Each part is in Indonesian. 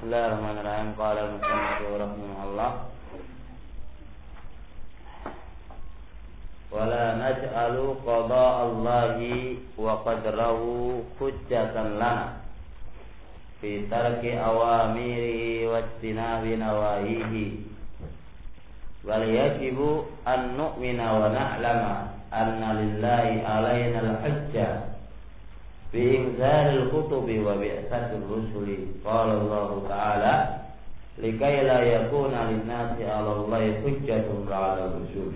Bismillahirrahmanirrahim. Qala al-musannif rahimahullah. Wala naj'alu qada Allahi wa qadrahu hujjatan lana fi tarki awamirihi wa ijtinabi nawahihi. Wal yajibu an nu'mina wa na'lama anna lillahi alaina al-hujjah بإنزال الكتب وبعثة الرسل. قال الله تعالى لكي لا يكون للناس على الله حجة بعد الرسل.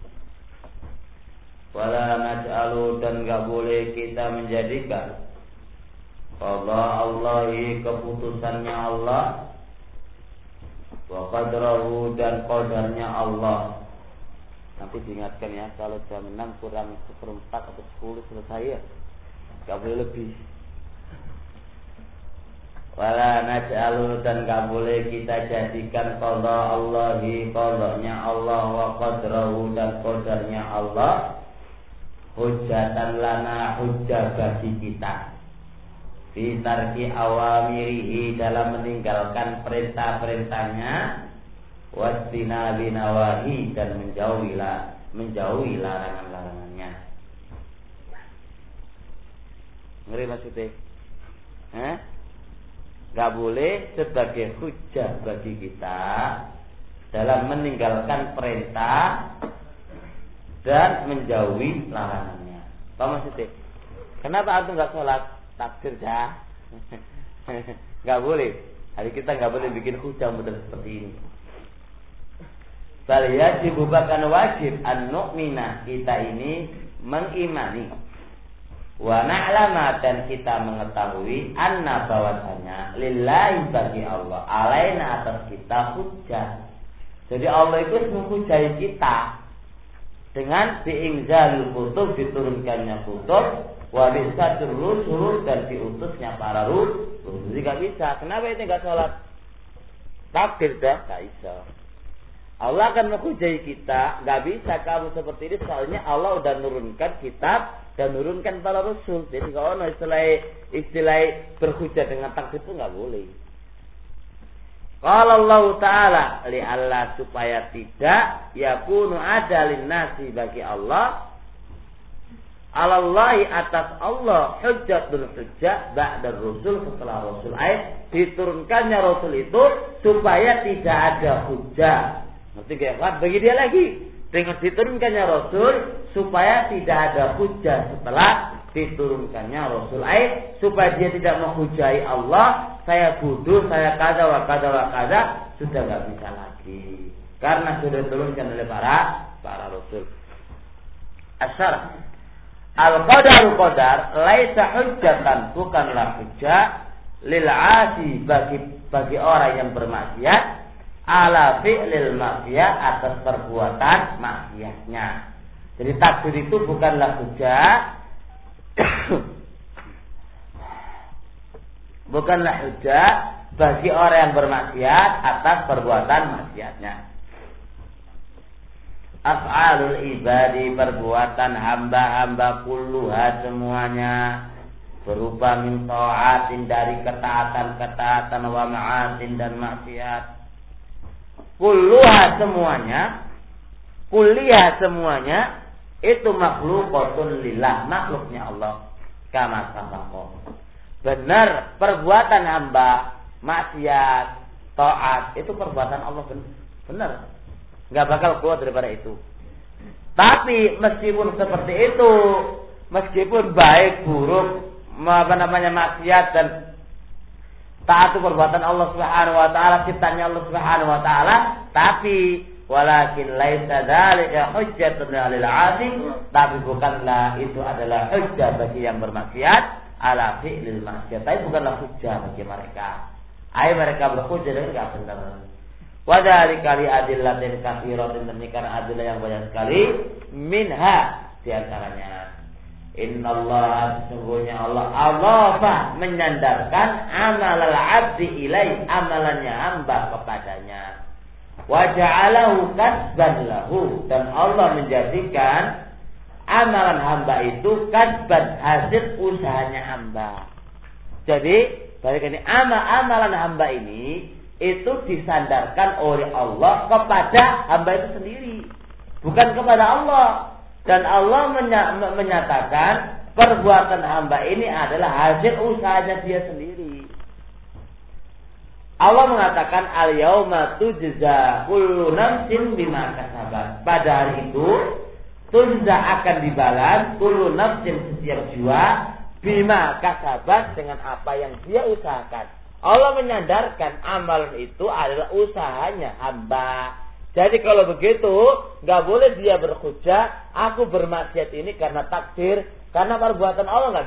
ولا نجعل, dan gak boleh kita menjadikan qada Allahi, keputusannya Allah, wa qadrahu, dan qadarnya Allah. Nanti diingatkan ya, kalau jam 6 kurang 1/4 atau 10 selesai ya, gak boleh lebih. Wala naj'alu, dan gak boleh kita jadikan qada Allahi, qadanya Allah, wa qadrahu, dan qadarnya Allah, hujjatan lana, hujjah bagi kita, fi tarki awamirihi, dalam meninggalkan perintah-perintahnya, wastinabi nawahi, dan menjauhi larangan-larangannya. Ngeri maksudnya? Gak boleh sebagai hujjah bagi kita dalam meninggalkan perintah dan menjauhi larangannya. Apa maksudnya? Kenapa antum gak sholat? Takbir dah. Gak boleh. Hari kita gak boleh bikin hujjah model seperti ini. Bal yajibu, bahkan wajib, an nu'mina, kita ini mengimani, wa na'lama, dan kita mengetahui, anna, bahwasanya, lillahi, bagi Allah, alaina, atas kita, hujjah. Jadi Allah itu menghujai kita dengan bi'inzalil kutub, diturunkannya kutub, wa bi'satir rusul, dan diutusnya para rusul. Jadi gak bisa. Kenapa ini gak sholat? Takbir dah, gak bisa. Allah akan menghujai kita, gak bisa kamu seperti ini, soalnya Allah udah nurunkan kitab dan nurunkan para rasul. Jadi kalau istilah berhujah dengan takdir itu gak boleh. Qala Allah Ta'ala li Allah, supaya tidak yakunu ada linnasi, bagi Allah, alallahi, atas Allah, hujjatun hujjah ba'da rasul, setelah rasul. Diturunkannya rasul itu supaya tidak ada hujjah. Ngerti gak? Bagi dia lagi dengan diturunkannya Rasul supaya tidak ada hujjah setelah diturunkannya Rasul. Supaya dia tidak menghujai Allah, saya bodoh, saya kada wa kada wa kada, sudah gak bisa lagi karena sudah diturunkan oleh para Rasul. Asyar al-qadaru, qadar, laisa hujjatan, bukanlah hujjah, lil 'asi, bagi orang yang bermaksiat, ala fi'lil maksiyah, atas perbuatan maksiatnya. Jadi takdir itu bukanlah hujjah bukanlah hujjah bagi orang yang bermaksiat atas perbuatan maksiatnya. Af'alul ibadi, perbuatan hamba-hamba, kulluha, semuanya, berupa min ta'atin, dari ketaatan wa ma'asin, dan maksiat. Kulluha, semuanya, kuliah, semuanya, itu makhlukatun lillah, makhluknya Allah. Kama sabaqo, benar, perbuatan hamba, maksiat, taat, itu perbuatan Allah, benar, nggak bakal keluar daripada itu. Tapi meskipun seperti itu, meskipun baik buruk, maksiat dan taat itu perbuatan Allah Subhanahu wa taala, ciptanya Allah Subhanahu wa taala, tapi walakin laisa dzalika hujjatun 'alal 'asi, tapi bukanlah itu adalah hujjah bagi yang bermaksiat ala fi'lil maksiat, tapi bukanlah hujjah bagi mereka. Mereka berhujjah dengan enggak benar. Wa dzalika li adillatin katsiratin, demikian adillah yang banyak sekali, minha, di antaranya innallaha, sesungguhnya Allah menyandarkan amalal abdi ilai, amalannya hamba kepadanya, wa ja'alahu kasban lahu, dan Allah menjadikan amalan hamba itu kasban, hasil usahanya hamba. Jadi Balik ini amalan hamba ini itu disandarkan oleh Allah kepada hamba itu sendiri, bukan kepada Allah. Dan Allah menyatakan perbuatan hamba ini adalah hasil usahanya dia sendiri. Allah mengatakan al-yauma tujza kullu nafsin bima kasabat. Pada hari itu tujza akan dibalas kullu nafsin, setiap jiwa, bima kasabat, dengan apa yang dia usahakan. Allah menyandarkan amalan itu adalah usahanya hamba. Jadi kalau begitu, nggak boleh dia berhujjah, aku bermaksiat ini karena takdir, karena perbuatan Allah, nggak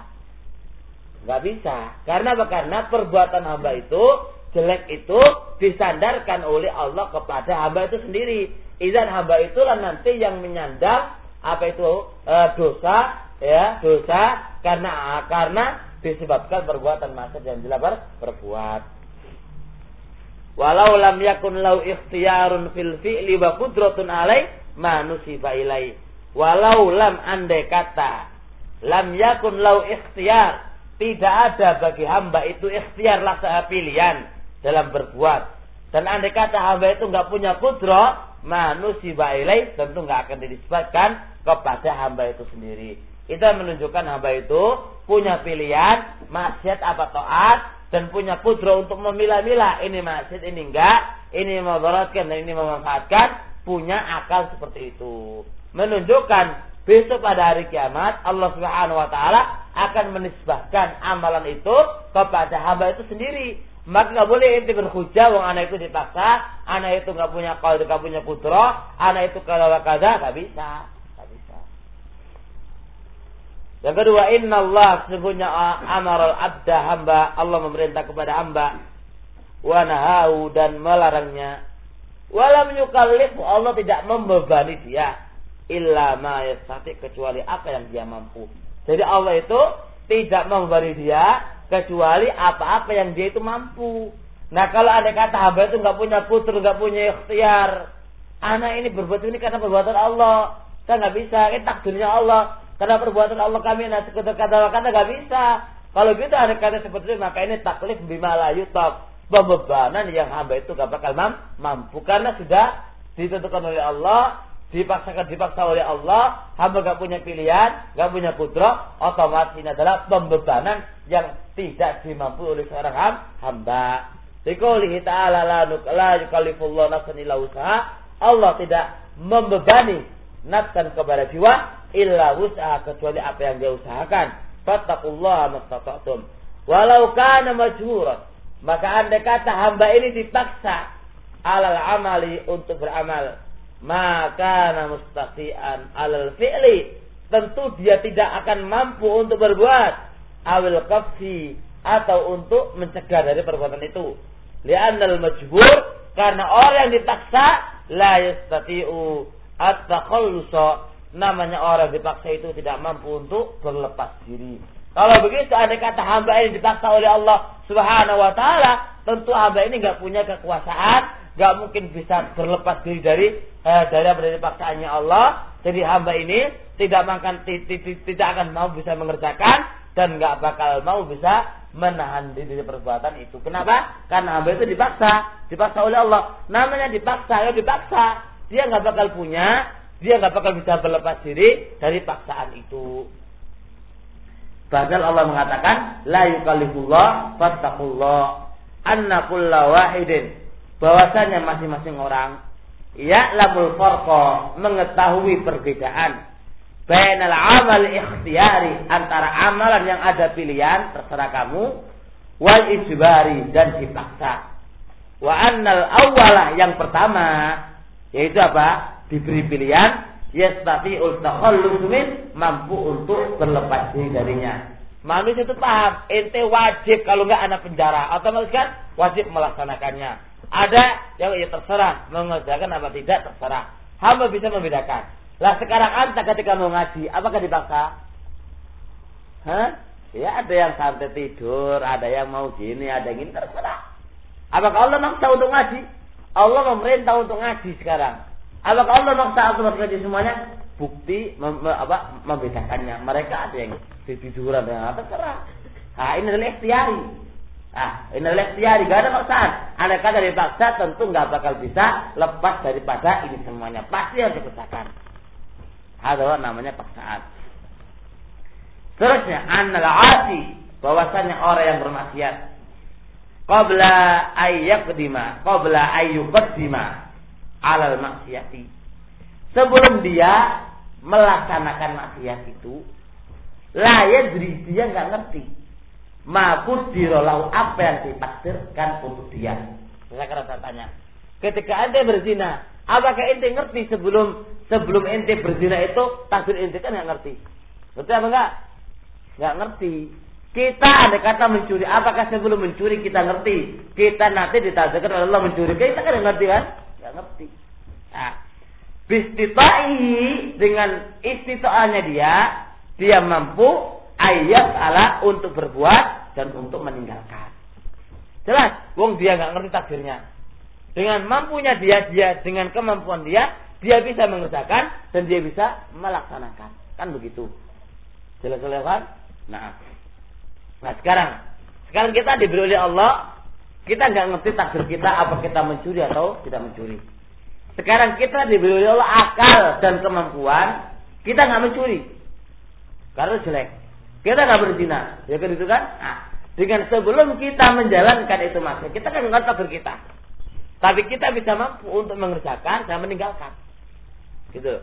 bisa. Karena apa? Karena perbuatan hamba itu jelek itu disandarkan oleh Allah kepada hamba itu sendiri. Izan hamba itulah nanti yang menyandang dosa karena disebabkan perbuatan maksiat yang dia perbuat. Walau lam yakun lau ikhtiyarun fil fi'li wa qudratun alai ma nusiba ilai. Walau lam, andai kata, lam yakun lau ikhtiyar, tidak ada bagi hamba itu ikhtiar, laksa pilihan dalam berbuat. Dan andai kata hamba itu enggak punya qudrah, ma nusiba ilai, tentu enggak akan dinisbatkan kepada hamba itu sendiri. Itu menunjukkan hamba itu punya pilihan maksiat apa taat, dan punya qudrah untuk memilah-milah, ini maksiat, ini enggak, ini memudaratkan dan ini memanfaatkan, punya akal seperti itu. Menunjukkan besok pada hari kiamat Allah Subhanahu wa taala akan menisbahkan amalan itu kepada hamba itu sendiri. Maka enggak boleh ente berhujjah, wong anak itu dipaksa, anak itu enggak punya qaul, enggak punya qudrah, anak itu kalau kada, enggak bisa. Yang kedua, innallaha, sesungguhnya amaral abda, hamba, Allah memerintah kepada hamba, wa nahahu, dan melarangnya, walam yukallif, Allah tidak membebani dia, illa ma yastati, kecuali apa yang dia mampu. Jadi Allah itu tidak membebani dia kecuali apa-apa yang dia itu mampu. Nah, kalau ada kata hamba itu enggak punya putra, enggak punya ikhtiar, anak ini berbuat ini karena perbuatan Allah, saya enggak bisa, ini takdirnya Allah. Karena perbuatan Allah kami nanti kata-kata nggak bisa. Kalau gitu ada kata seperti itu, maka ini taklif bima la yutab, bebanan yang hamba itu gak bakal mampu, karena sudah ditentukan oleh Allah, dipaksa oleh Allah, hamba gak punya pilihan, gak punya qudrah, otomatis ini adalah pembebanan yang tidak dimampu oleh seorang hamba. Liqoulihi ta'ala la yukallifullahu nafsan illa wus'aha, Allah tidak membebani nafsan kepada jiwa illa wus'aha, kecuali apa yang dia usahakan. Fattaqullaha mastata'tum. Walau kana majhuran, maka andai kata hamba ini dipaksa alal amali, untuk beramal, maka mustati'an alal fi'li, tentu dia tidak akan mampu untuk berbuat, awil qafsi, atau untuk mencegah dari perbuatan itu. Li'annal majbur, karena orang yang dipaksa la yastati'u at-takhallusa, namanya orang dipaksa itu tidak mampu untuk berlepas diri. Kalau begitu, andai kata hamba ini dipaksa oleh Allah Subhanahu wa taala, tentu hamba ini enggak punya kekuasaan, enggak mungkin bisa berlepas diri dari paksaannya Allah. Jadi hamba ini tidak akan mau bisa mengerjakan, dan enggak bakal mau bisa menahan diri dari perbuatan itu. Kenapa? Karena hamba itu dipaksa oleh Allah. Namanya dipaksa, dia enggak bakal punya, dia nggak bakal bisa berlepas diri dari paksaan itu. Padahal Allah mengatakan la yukallifullah fattaqullah, anna kulla wahidin, bahwasanya masing-masing orang ya'lamul farqa, mengetahui perbedaan, bainal amal ikhtiyari, antara amalan yang ada pilihan terserah kamu, wal ijbari, dan dipaksa. Wa annal awalah, yang pertama, yaitu apa? Diberi pilihan, yastati'ul takhallus min, mampu untuk berlepas diri darinya. Manusia itu paham, ente wajib, kalau enggak anak penjara, otomatis kan wajib melaksanakannya. Ada yang ya terserah, mengerjakan apa tidak terserah. Hamba bisa membedakan. Lah sekarang anta ketika mau ngaji, apakah dipaksa? Ya ada yang santai tidur, ada yang mau gini, ada yang ini, terserah. Apakah Allah maksa untuk ngaji? Allah memerintah untuk ngaji sekarang. Apakah Allah maksa untuk ngaji semuanya? Bukti membedakannya. Mereka ada yang tiduran, yang terserah. Nah, ini adalah ikhtiari. Ini adalah ikhtiar, gak ada paksaan. Andai kata dipaksa, tentu nggak bakal bisa lepas daripada ini semuanya. Pasti harus dipaksakan. Ada namanya paksaan. Terusnya, annal asi, bahwasanya orang yang bermaksiat, qabla ayyuqaddima alal maksiati. Sebelum dia melaksanakan maksiat itu, la yadri, dia nggak ngerti. Ma'qud dirolau, apa yang ditakdirkan untuk dia. Saya tanya, ketika ente berzina, apakah ente ngerti sebelum ente berzina itu takdir ente? Kan nggak ngerti. Betul apa enggak? Nggak ngerti. Kita ada kata mencuri, apakah sebelum mencuri kita ngerti? Kita nanti ditakdirkan oleh Allah mencuri, kita kan nggak ngerti kan? Nggak ngerti. Nah, bistita'i, dengan istita'anya dia mampu ayat ala untuk berbuat dan untuk meninggalkan. Jelas, wong dia nggak ngerti takdirnya. Dengan mampunya dia dengan kemampuan dia bisa mengerjakan dan dia bisa melaksanakan. Kan begitu. Jelas kan? Nah sekarang kita diberi oleh Allah, kita nggak ngerti takdir kita, apa kita mencuri atau tidak mencuri. Sekarang kita diberi oleh Allah akal dan kemampuan, kita nggak mencuri karena jelek. Kita nggak berzina, ya kan itu kan? Nah, dengan sebelum kita menjalankan itu maksud kita kan nggak takdir kita, tapi kita bisa mampu untuk mengerjakan dan meninggalkan, gitu.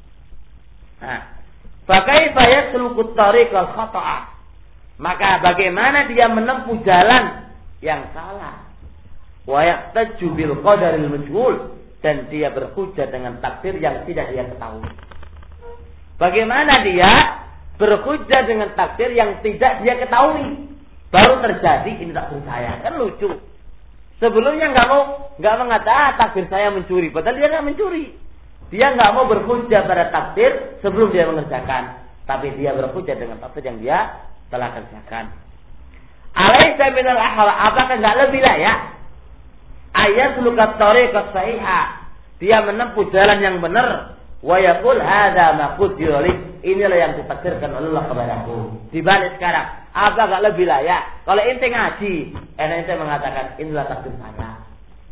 Nah, fakaifa yaslukut tariqal khata'a, maka bagaimana dia menempuh jalan yang salah, wa yahtaju bil qadaril majhul, dan dia berhujjah dengan takdir yang tidak dia ketahui. Bagaimana dia berhujjah dengan takdir yang tidak dia ketahui, baru terjadi ini takdir saya? Kan lucu. Sebelumnya nggak mengatakan takdir saya mencuri, padahal dia nggak mencuri. Dia nggak mau berhujjah pada takdir sebelum dia mengerjakan, tapi dia berhujjah dengan takdir yang dia telah kerjakan. Alaisa minal ahwal, apakah nggak lebih layak ayat lukat tariqas sahihah, dia menempuh jalan yang benar, wa yaqul hadza ma qudira li, inilah yang ditakdirkan oleh Allah kepadaku. Dibalik sekarang, apa enggak lebih layak kalau ente ngaji, ente mengatakan inilah takdir saya.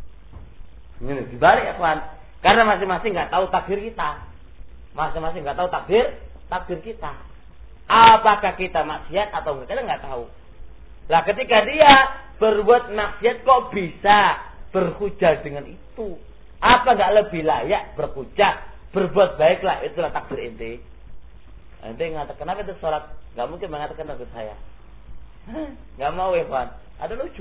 Ini dibalik ya kawan, karena masing-masing enggak tahu takdir kita. Masing-masing enggak tahu takdir kita. Apakah kita maksiat atau enggak, kita enggak tahu. Lah ketika dia berbuat maksiat kok bisa berhujjah dengan itu? Apa enggak lebih layak berhujjah, berbuat baiklah, itulah takdir ente. Ente mengatakan, kenapa itu sholat? Gak mungkin mengatakan takdir saya. Gak mau ya kawan. Ada lucu.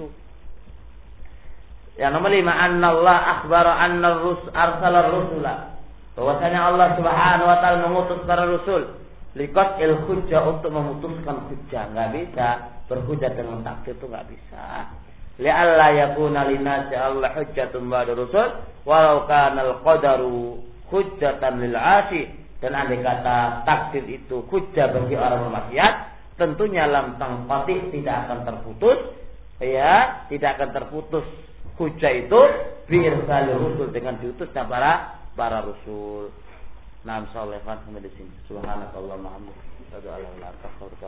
Yang nomor 5, annallah akhbara anna arsala rusula, bahwasanya Allah Subhanahu wa taala mengutus para rasul liqatil hujjah, untuk memutuskan hujjah. Gak bisa berhujjah dengan takdir, itu gak bisa. Li'alla yakuna linasi Allah hujjatun ba'da rusul walau kana al-qadaru hujjatan lil 'asi. Dan andai kata takdir itu hujjah bagi orang bermaksiat, tentunya lam tangqati, tidak akan terputus, ya, tidak akan terputus hujjah itu bi irsalil rusul, dengan diutusnya para rasul. Nah, insyaallah sampai di sini. Subhanakallahumma wa bihamdika, asyhadu an la ilaha illa anta, astaghfiruka